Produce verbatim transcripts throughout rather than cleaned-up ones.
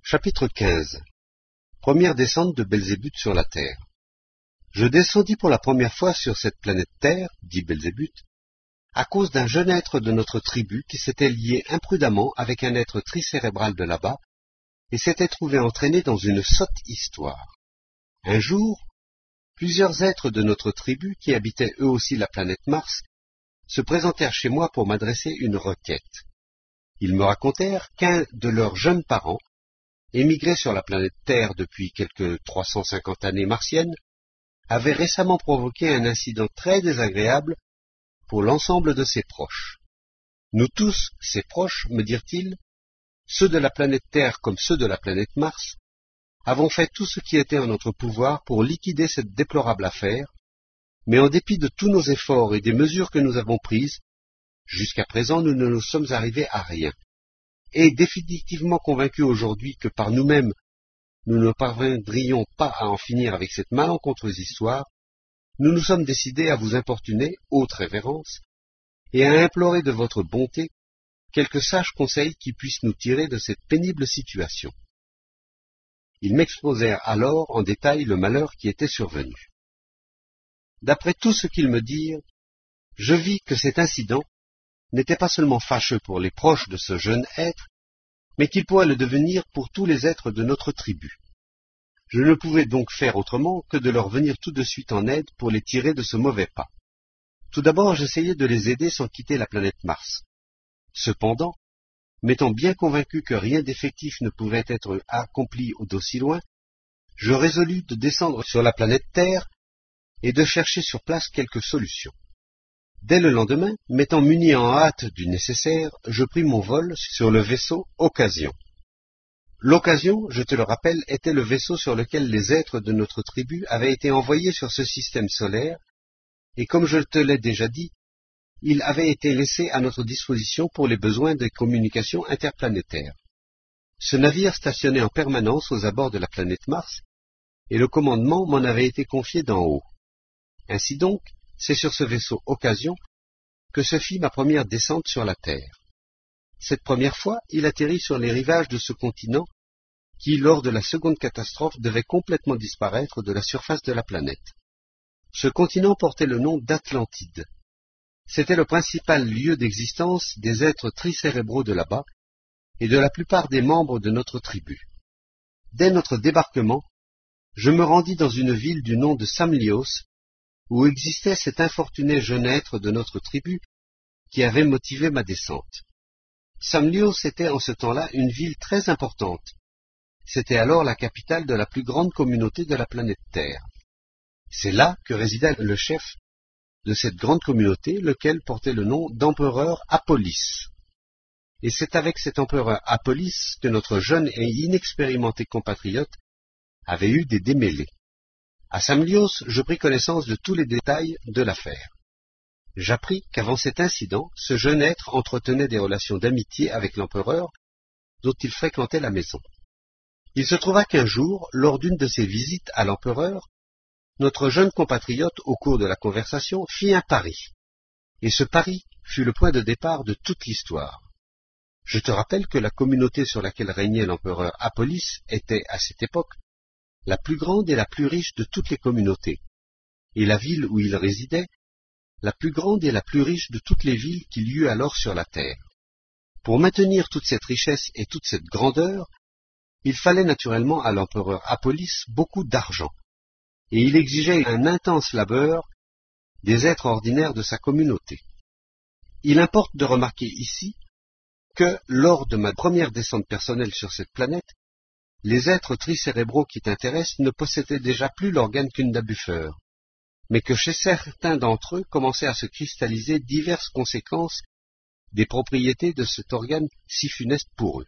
Chapitre quinze. Première descente de Belzébuth sur la terre. Je descendis pour la première fois sur cette planète Terre, dit Belzébuth, à cause d'un jeune être de notre tribu qui s'était lié imprudemment avec un être tricérébral de là-bas et s'était trouvé entraîné dans une sotte histoire. Un jour, plusieurs êtres de notre tribu, qui habitaient eux aussi la planète Mars, se présentèrent chez moi pour m'adresser une requête. Ils me racontèrent qu'un de leurs jeunes parents, émigré sur la planète Terre depuis quelques trois cent cinquante années martiennes, avait récemment provoqué un incident très désagréable pour l'ensemble de ses proches. Nous tous, ses proches, me dirent-ils, ceux de la planète Terre comme ceux de la planète Mars, avons fait tout ce qui était en notre pouvoir pour liquider cette déplorable affaire, mais en dépit de tous nos efforts et des mesures que nous avons prises, jusqu'à présent nous ne nous sommes arrivés à rien. Et définitivement convaincus aujourd'hui que par nous-mêmes nous ne parviendrions pas à en finir avec cette malencontreuse histoire, nous nous sommes décidés à vous importuner, haute révérence, et à implorer de votre bonté quelques sages conseils qui puissent nous tirer de cette pénible situation. Ils m'exposèrent alors en détail le malheur qui était survenu. D'après tout ce qu'ils me dirent, je vis que cet incident n'était pas seulement fâcheux pour les proches de ce jeune être, mais qu'il pourrait le devenir pour tous les êtres de notre tribu. Je ne pouvais donc faire autrement que de leur venir tout de suite en aide pour les tirer de ce mauvais pas. Tout d'abord, j'essayai de les aider sans quitter la planète Mars. Cependant, m'étant bien convaincu que rien d'effectif ne pouvait être accompli d'aussi loin, je résolus de descendre sur la planète Terre et de chercher sur place quelques solutions. Dès le lendemain, m'étant muni en hâte du nécessaire, je pris mon vol sur le vaisseau Occasion. L'Occasion, je te le rappelle, était le vaisseau sur lequel les êtres de notre tribu avaient été envoyés sur ce système solaire, et comme je te l'ai déjà dit, il avait été laissé à notre disposition pour les besoins des communications interplanétaires. Ce navire stationnait en permanence aux abords de la planète Mars, et le commandement m'en avait été confié d'en haut. Ainsi donc, c'est sur ce vaisseau Occasion que se fit ma première descente sur la Terre. Cette première fois, il atterrit sur les rivages de ce continent qui, lors de la seconde catastrophe, devait complètement disparaître de la surface de la planète. Ce continent portait le nom d'Atlantide. C'était le principal lieu d'existence des êtres tricérébraux de là-bas et de la plupart des membres de notre tribu. Dès notre débarquement, je me rendis dans une ville du nom de Samlios, où existait cet infortuné jeune être de notre tribu qui avait motivé ma descente. Samlios était en ce temps-là une ville très importante. C'était alors la capitale de la plus grande communauté de la planète Terre. C'est là que résidait le chef de cette grande communauté, lequel portait le nom d'empereur Apolis. Et c'est avec cet empereur Apolis que notre jeune et inexpérimenté compatriote avait eu des démêlés. À Samlios, je pris connaissance de tous les détails de l'affaire. J'appris qu'avant cet incident, ce jeune être entretenait des relations d'amitié avec l'empereur, dont il fréquentait la maison. Il se trouva qu'un jour, lors d'une de ses visites à l'empereur, notre jeune compatriote, au cours de la conversation, fit un pari. Et ce pari fut le point de départ de toute l'histoire. Je te rappelle que la communauté sur laquelle régnait l'empereur Apolis était, à cette époque, la plus grande et la plus riche de toutes les communautés, et la ville où il résidait, la plus grande et la plus riche de toutes les villes qu'il y eut alors sur la terre. Pour maintenir toute cette richesse et toute cette grandeur, il fallait naturellement à l'empereur Apolis beaucoup d'argent, et il exigeait un intense labeur des êtres ordinaires de sa communauté. Il importe de remarquer ici que, lors de ma première descente personnelle sur cette planète, les êtres tricérébraux qui t'intéressent ne possédaient déjà plus l'organe Kundabuffer, mais que chez certains d'entre eux commençaient à se cristalliser diverses conséquences des propriétés de cet organe si funeste pour eux.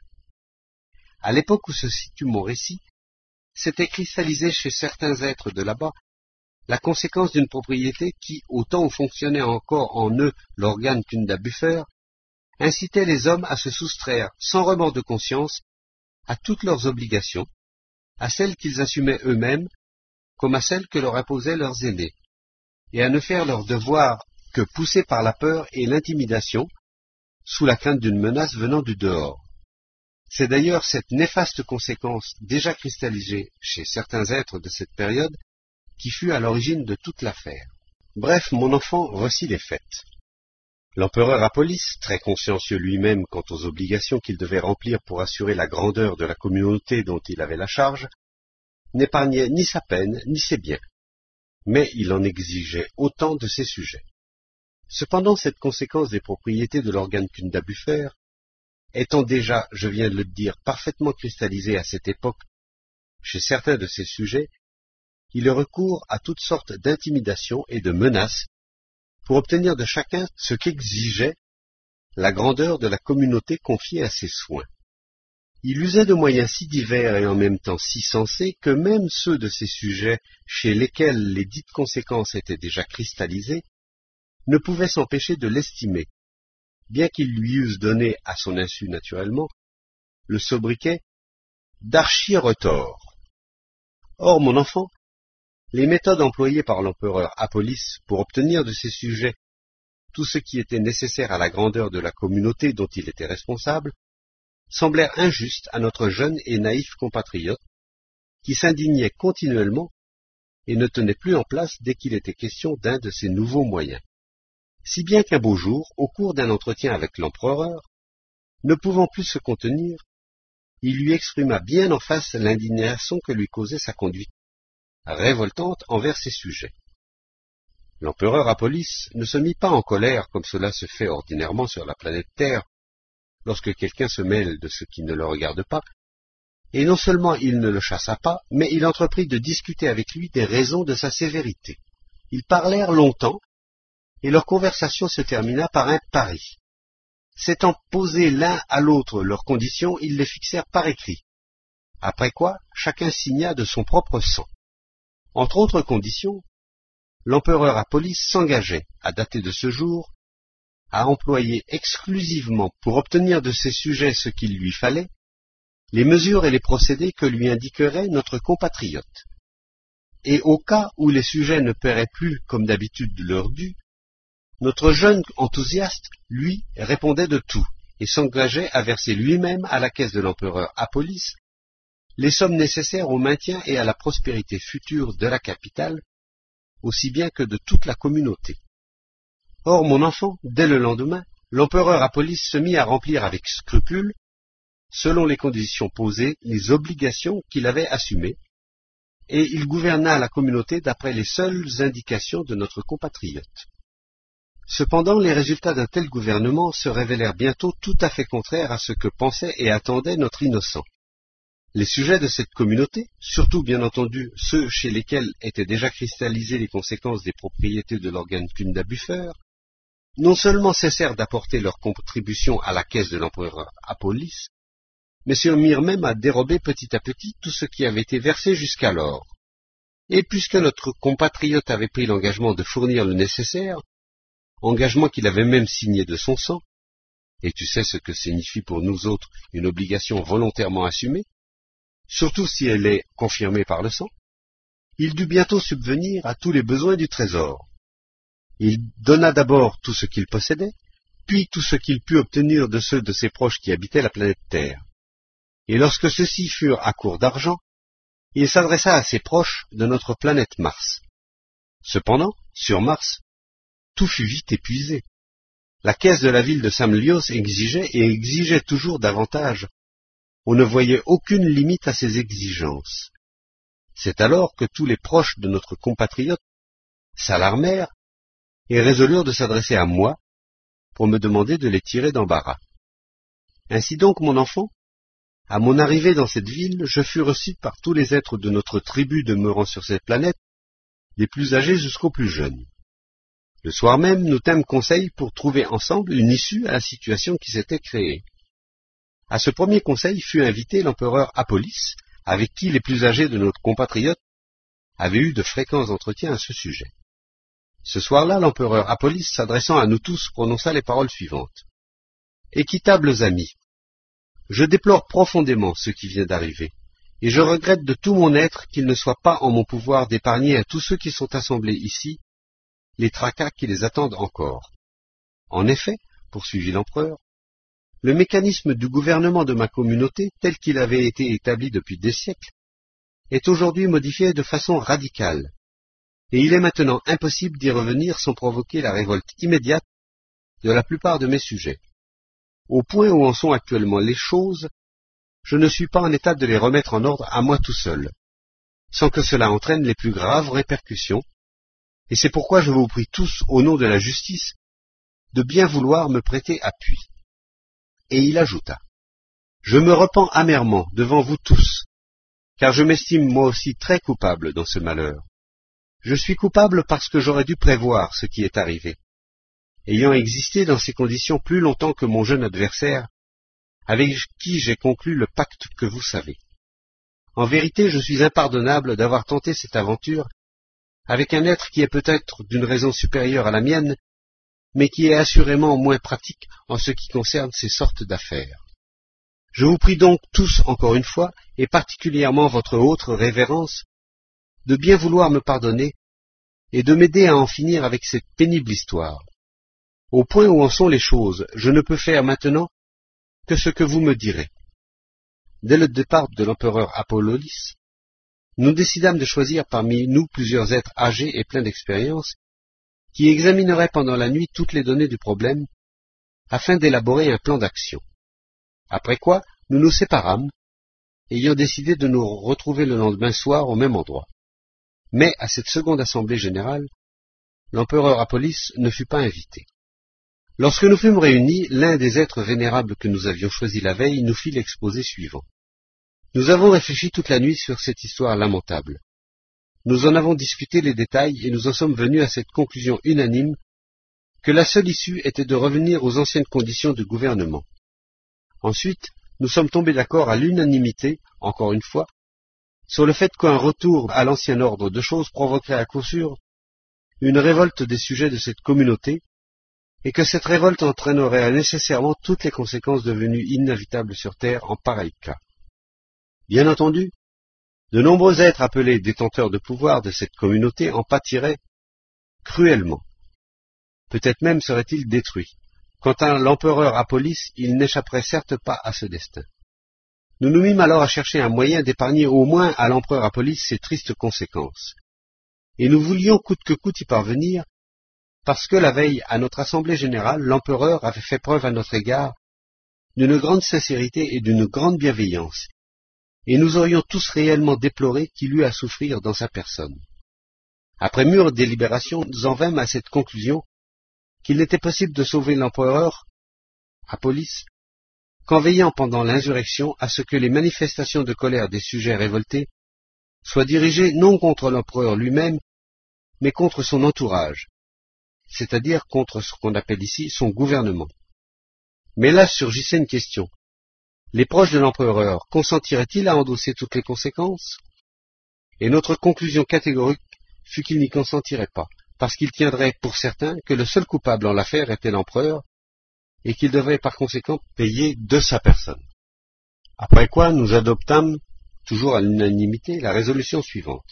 À l'époque où se situe mon récit, s'était cristallisé chez certains êtres de là-bas la conséquence d'une propriété qui, au temps où fonctionnait encore en eux l'organe Kundabuffer, incitait les hommes à se soustraire sans remords de conscience à toutes leurs obligations, à celles qu'ils assumaient eux-mêmes, comme à celles que leur imposaient leurs aînés, et à ne faire leur devoir que poussés par la peur et l'intimidation, sous la crainte d'une menace venant du dehors. C'est d'ailleurs cette néfaste conséquence déjà cristallisée chez certains êtres de cette période qui fut à l'origine de toute l'affaire. Bref, mon enfant, voici les faits. L'empereur Apollis, très consciencieux lui-même quant aux obligations qu'il devait remplir pour assurer la grandeur de la communauté dont il avait la charge, n'épargnait ni sa peine ni ses biens, mais il en exigeait autant de ses sujets. Cependant, cette conséquence des propriétés de l'organe Kunda-Buffer, étant déjà, je viens de le dire, parfaitement cristallisée à cette époque chez certains de ses sujets, il eut recours à toutes sortes d'intimidations et de menaces pour obtenir de chacun ce qu'exigeait la grandeur de la communauté confiée à ses soins. Il usait de moyens si divers et en même temps si sensés que même ceux de ses sujets chez lesquels les dites conséquences étaient déjà cristallisées ne pouvaient s'empêcher de l'estimer, bien qu'ils lui eussent donné, à son insu naturellement, le sobriquet d'archi-retors. Or, mon enfant, les méthodes employées par l'empereur Apollis pour obtenir de ses sujets tout ce qui était nécessaire à la grandeur de la communauté dont il était responsable semblèrent injustes à notre jeune et naïf compatriote, qui s'indignait continuellement et ne tenait plus en place dès qu'il était question d'un de ces nouveaux moyens. Si bien qu'un beau jour, au cours d'un entretien avec l'empereur, ne pouvant plus se contenir, il lui exprima bien en face l'indignation que lui causait sa conduite révoltante envers ses sujets. L'empereur Apollis ne se mit pas en colère comme cela se fait ordinairement sur la planète Terre, lorsque quelqu'un se mêle de ce qui ne le regarde pas, et non seulement il ne le chassa pas, mais il entreprit de discuter avec lui des raisons de sa sévérité. Ils parlèrent longtemps, et leur conversation se termina par un pari. S'étant posé l'un à l'autre leurs conditions, ils les fixèrent par écrit, après quoi chacun signa de son propre sang. Entre autres conditions, l'empereur Apollis s'engageait, à dater de ce jour, à employer exclusivement pour obtenir de ses sujets ce qu'il lui fallait, les mesures et les procédés que lui indiquerait notre compatriote. Et au cas où les sujets ne paieraient plus comme d'habitude leur dû, notre jeune enthousiaste, lui, répondait de tout, et s'engageait à verser lui-même à la caisse de l'empereur Apollis les sommes nécessaires au maintien et à la prospérité future de la capitale, aussi bien que de toute la communauté. Or, mon enfant, dès le lendemain, l'empereur Apollis se mit à remplir avec scrupule, selon les conditions posées, les obligations qu'il avait assumées, et il gouverna la communauté d'après les seules indications de notre compatriote. Cependant, les résultats d'un tel gouvernement se révélèrent bientôt tout à fait contraires à ce que pensait et attendait notre innocent. Les sujets de cette communauté, surtout bien entendu ceux chez lesquels étaient déjà cristallisées les conséquences des propriétés de l'organe Kunda-Buffer, non seulement cessèrent d'apporter leur contribution à la caisse de l'empereur Apollis, mais se mirent même à dérober petit à petit tout ce qui avait été versé jusqu'alors. Et puisque notre compatriote avait pris l'engagement de fournir le nécessaire, engagement qu'il avait même signé de son sang, et tu sais ce que signifie pour nous autres une obligation volontairement assumée, surtout si elle est confirmée par le sang, il dut bientôt subvenir à tous les besoins du trésor. Il donna d'abord tout ce qu'il possédait, puis tout ce qu'il put obtenir de ceux de ses proches qui habitaient la planète Terre. Et lorsque ceux-ci furent à court d'argent, il s'adressa à ses proches de notre planète Mars. Cependant, sur Mars, tout fut vite épuisé. La caisse de la ville de Samlios exigeait et exigeait toujours davantage. On ne voyait aucune limite à ses exigences. C'est alors que tous les proches de notre compatriote s'alarmèrent et résolurent de s'adresser à moi pour me demander de les tirer d'embarras. Ainsi donc, mon enfant, à mon arrivée dans cette ville, je fus reçu par tous les êtres de notre tribu demeurant sur cette planète, des plus âgés jusqu'aux plus jeunes. Le soir même, nous tîmes conseil pour trouver ensemble une issue à la situation qui s'était créée. À ce premier conseil fut invité l'empereur Apollis, avec qui les plus âgés de notre compatriote avaient eu de fréquents entretiens à ce sujet. Ce soir-là, l'empereur Apollis, s'adressant à nous tous, prononça les paroles suivantes. « Équitables amis, je déplore profondément ce qui vient d'arriver, et je regrette de tout mon être qu'il ne soit pas en mon pouvoir d'épargner à tous ceux qui sont assemblés ici les tracas qui les attendent encore. En effet, poursuivit l'empereur, Le mécanisme du gouvernement de ma communauté, tel qu'il avait été établi depuis des siècles, est aujourd'hui modifié de façon radicale, et il est maintenant impossible d'y revenir sans provoquer la révolte immédiate de la plupart de mes sujets. Au point où en sont actuellement les choses, je ne suis pas en état de les remettre en ordre à moi tout seul, sans que cela entraîne les plus graves répercussions, et c'est pourquoi je vous prie tous, au nom de la justice, de bien vouloir me prêter appui. Et il ajouta, « Je me repens amèrement devant vous tous, car je m'estime moi aussi très coupable dans ce malheur. Je suis coupable parce que j'aurais dû prévoir ce qui est arrivé, ayant existé dans ces conditions plus longtemps que mon jeune adversaire, avec qui j'ai conclu le pacte que vous savez. En vérité, je suis impardonnable d'avoir tenté cette aventure avec un être qui est peut-être d'une raison supérieure à la mienne, mais qui est assurément moins pratique en ce qui concerne ces sortes d'affaires. Je vous prie donc tous encore une fois, et particulièrement votre haute révérence, de bien vouloir me pardonner et de m'aider à en finir avec cette pénible histoire. Au point où en sont les choses, je ne peux faire maintenant que ce que vous me direz. Dès le départ de l'empereur Apollodis, nous décidâmes de choisir parmi nous plusieurs êtres âgés et pleins d'expérience, qui examineraient pendant la nuit toutes les données du problème, afin d'élaborer un plan d'action. Après quoi, nous nous séparâmes, ayant décidé de nous retrouver le lendemain soir au même endroit. Mais à cette seconde assemblée générale, l'empereur Apollis ne fut pas invité. Lorsque nous fûmes réunis, l'un des êtres vénérables que nous avions choisis la veille nous fit l'exposé suivant. Nous avons réfléchi toute la nuit sur cette histoire lamentable. Nous en avons discuté les détails et nous en sommes venus à cette conclusion unanime que la seule issue était de revenir aux anciennes conditions de gouvernement. Ensuite, nous sommes tombés d'accord à l'unanimité, encore une fois, sur le fait qu'un retour à l'ancien ordre de choses provoquerait à coup sûr une révolte des sujets de cette communauté, et que cette révolte entraînerait nécessairement toutes les conséquences devenues inévitables sur Terre en pareil cas. Bien entendu, de nombreux êtres appelés détenteurs de pouvoir de cette communauté en pâtiraient cruellement. Peut-être même seraient-ils détruits. Quant à l'empereur Apollis, il n'échapperait certes pas à ce destin. Nous nous mîmes alors à chercher un moyen d'épargner au moins à l'empereur Apollis ces tristes conséquences. Et nous voulions coûte que coûte y parvenir, parce que la veille à notre assemblée générale, l'empereur avait fait preuve à notre égard d'une grande sincérité et d'une grande bienveillance, et nous aurions tous réellement déploré qu'il eût à souffrir dans sa personne. Après mûre délibération, nous en vînmes à cette conclusion qu'il n'était possible de sauver l'empereur Apollis qu'en veillant pendant l'insurrection à ce que les manifestations de colère des sujets révoltés soient dirigées non contre l'empereur lui-même, mais contre son entourage, c'est-à-dire contre ce qu'on appelle ici son gouvernement. Mais là surgissait une question. Les proches de l'empereur consentiraient-ils à endosser toutes les conséquences? Et notre conclusion catégorique fut qu'ils n'y consentiraient pas, parce qu'ils tiendraient pour certain que le seul coupable en l'affaire était l'empereur, et qu'il devait par conséquent payer de sa personne. Après quoi nous adoptâmes, toujours à l'unanimité, la résolution suivante.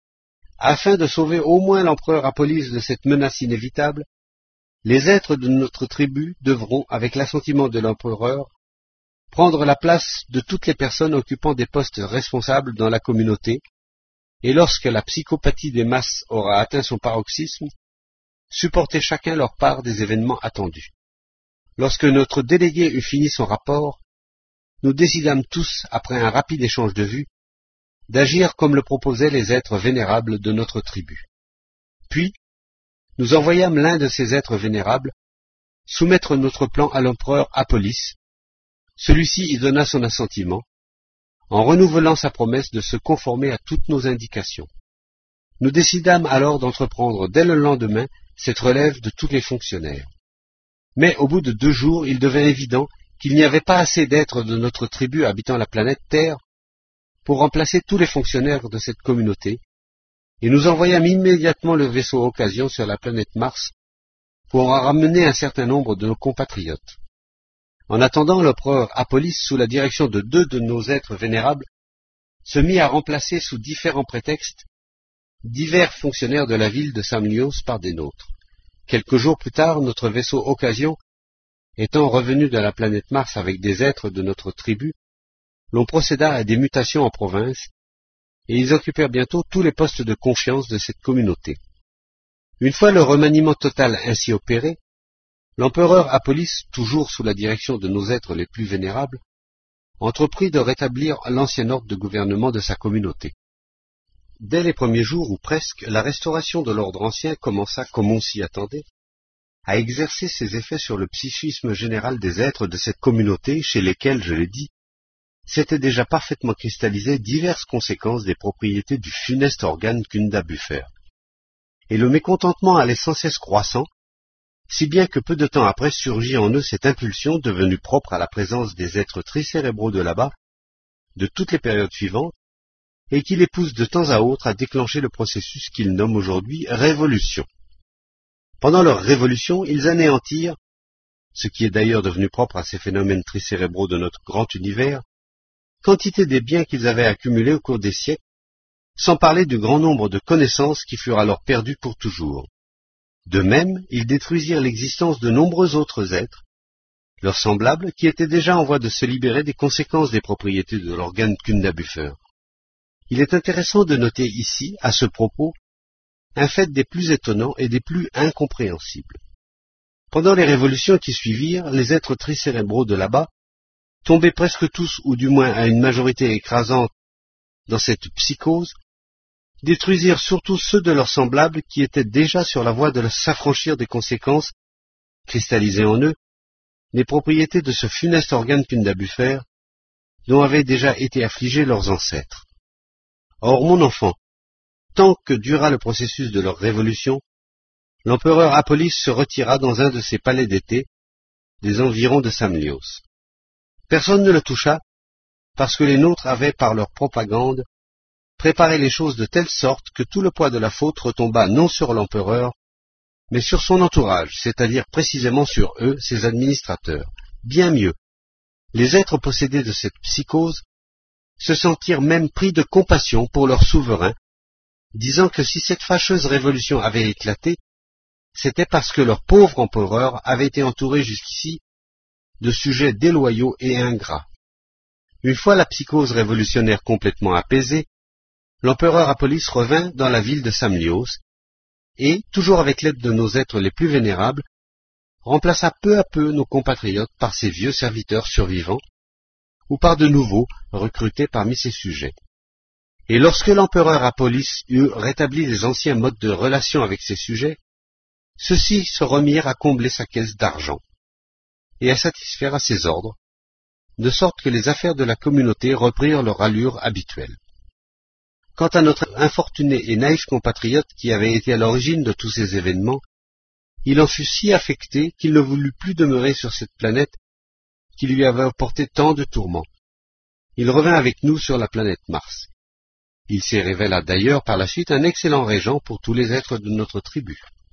Afin de sauver au moins l'empereur Apollis de cette menace inévitable, les êtres de notre tribu devront, avec l'assentiment de l'empereur, prendre la place de toutes les personnes occupant des postes responsables dans la communauté, et lorsque la psychopathie des masses aura atteint son paroxysme, supporter chacun leur part des événements attendus. Lorsque notre délégué eut fini son rapport, nous décidâmes tous, après un rapide échange de vues, d'agir comme le proposaient les êtres vénérables de notre tribu. Puis, nous envoyâmes l'un de ces êtres vénérables soumettre notre plan à l'empereur Apollis. Celui-ci y donna son assentiment, en renouvelant sa promesse de se conformer à toutes nos indications. Nous décidâmes alors d'entreprendre dès le lendemain cette relève de tous les fonctionnaires. Mais au bout de deux jours, il devint évident qu'il n'y avait pas assez d'êtres de notre tribu habitant la planète Terre pour remplacer tous les fonctionnaires de cette communauté, et nous envoyâmes immédiatement le vaisseau Occasion sur la planète Mars pour en ramener un certain nombre de nos compatriotes. En attendant, l'empereur Apollis, sous la direction de deux de nos êtres vénérables, se mit à remplacer sous différents prétextes divers fonctionnaires de la ville de Samnios par des nôtres. Quelques jours plus tard, notre vaisseau Occasion Étant revenus de la planète Mars avec des êtres de notre tribu, l'on procéda à des mutations en province, et ils occupèrent bientôt tous les postes de confiance de cette communauté. Une fois le remaniement total ainsi opéré, l'empereur Apollis, toujours sous la direction de nos êtres les plus vénérables, entreprit de rétablir l'ancien ordre de gouvernement de sa communauté. Dès les premiers jours, ou presque, la restauration de l'ordre ancien commença, comme on s'y attendait, à exercer ses effets sur le psychisme général des êtres de cette communauté, chez lesquels, je l'ai dit, s'étaient déjà parfaitement cristallisées diverses conséquences des propriétés du funeste organe Kunda-Buffer. Et le mécontentement allait sans cesse croissant, si bien que peu de temps après surgit en eux cette impulsion devenue propre à la présence des êtres tricérébraux de là-bas, de toutes les périodes suivantes, et qui les pousse de temps à autre à déclencher le processus qu'ils nomment aujourd'hui révolution. Pendant leur révolution, ils anéantirent, ce qui est d'ailleurs devenu propre à ces phénomènes tricérébraux de notre grand univers, quantité des biens qu'ils avaient accumulés au cours des siècles, sans parler du grand nombre de connaissances qui furent alors perdues pour toujours. De même, ils détruisirent l'existence de nombreux autres êtres, leurs semblables, qui étaient déjà en voie de se libérer des conséquences des propriétés de l'organe Kunda-Buffer. Il est intéressant de noter ici, à ce propos, un fait des plus étonnants et des plus incompréhensibles. Pendant les révolutions qui suivirent, les êtres tricérébraux de là-bas, tombés presque tous, ou du moins à une majorité écrasante, dans cette psychose, détruisirent surtout ceux de leurs semblables qui étaient déjà sur la voie de s'affranchir des conséquences, cristallisées en eux, des propriétés de ce funeste organe Kunda-Buffer, dont avaient déjà été affligés leurs ancêtres. Or, mon enfant, tant que dura le processus de leur révolution, l'empereur Apollis se retira dans un de ses palais d'été, des environs de Samlios. Personne ne le toucha, parce que les nôtres avaient, par leur propagande, préparé les choses de telle sorte que tout le poids de la faute retomba non sur l'empereur, mais sur son entourage, c'est-à-dire précisément sur eux, ses administrateurs. Bien mieux, les êtres possédés de cette psychose se sentirent même pris de compassion pour leur souverain, disant que si cette fâcheuse révolution avait éclaté, c'était parce que leur pauvre empereur avait été entouré jusqu'ici de sujets déloyaux et ingrats. Une fois la psychose révolutionnaire complètement apaisée, l'empereur Apollis revint dans la ville de Samlios et, toujours avec l'aide de nos êtres les plus vénérables, remplaça peu à peu nos compatriotes par ses vieux serviteurs survivants ou par de nouveaux recrutés parmi ses sujets. Et lorsque l'empereur Apollis eut rétabli les anciens modes de relation avec ses sujets, ceux-ci se remirent à combler sa caisse d'argent et à satisfaire à ses ordres, de sorte que les affaires de la communauté reprirent leur allure habituelle. Quant à notre infortuné et naïf compatriote qui avait été à l'origine de tous ces événements, il en fut si affecté qu'il ne voulut plus demeurer sur cette planète qui lui avait apporté tant de tourments. Il revint avec nous sur la planète Mars. Il s'y révéla d'ailleurs par la suite un excellent régent pour tous les êtres de notre tribu.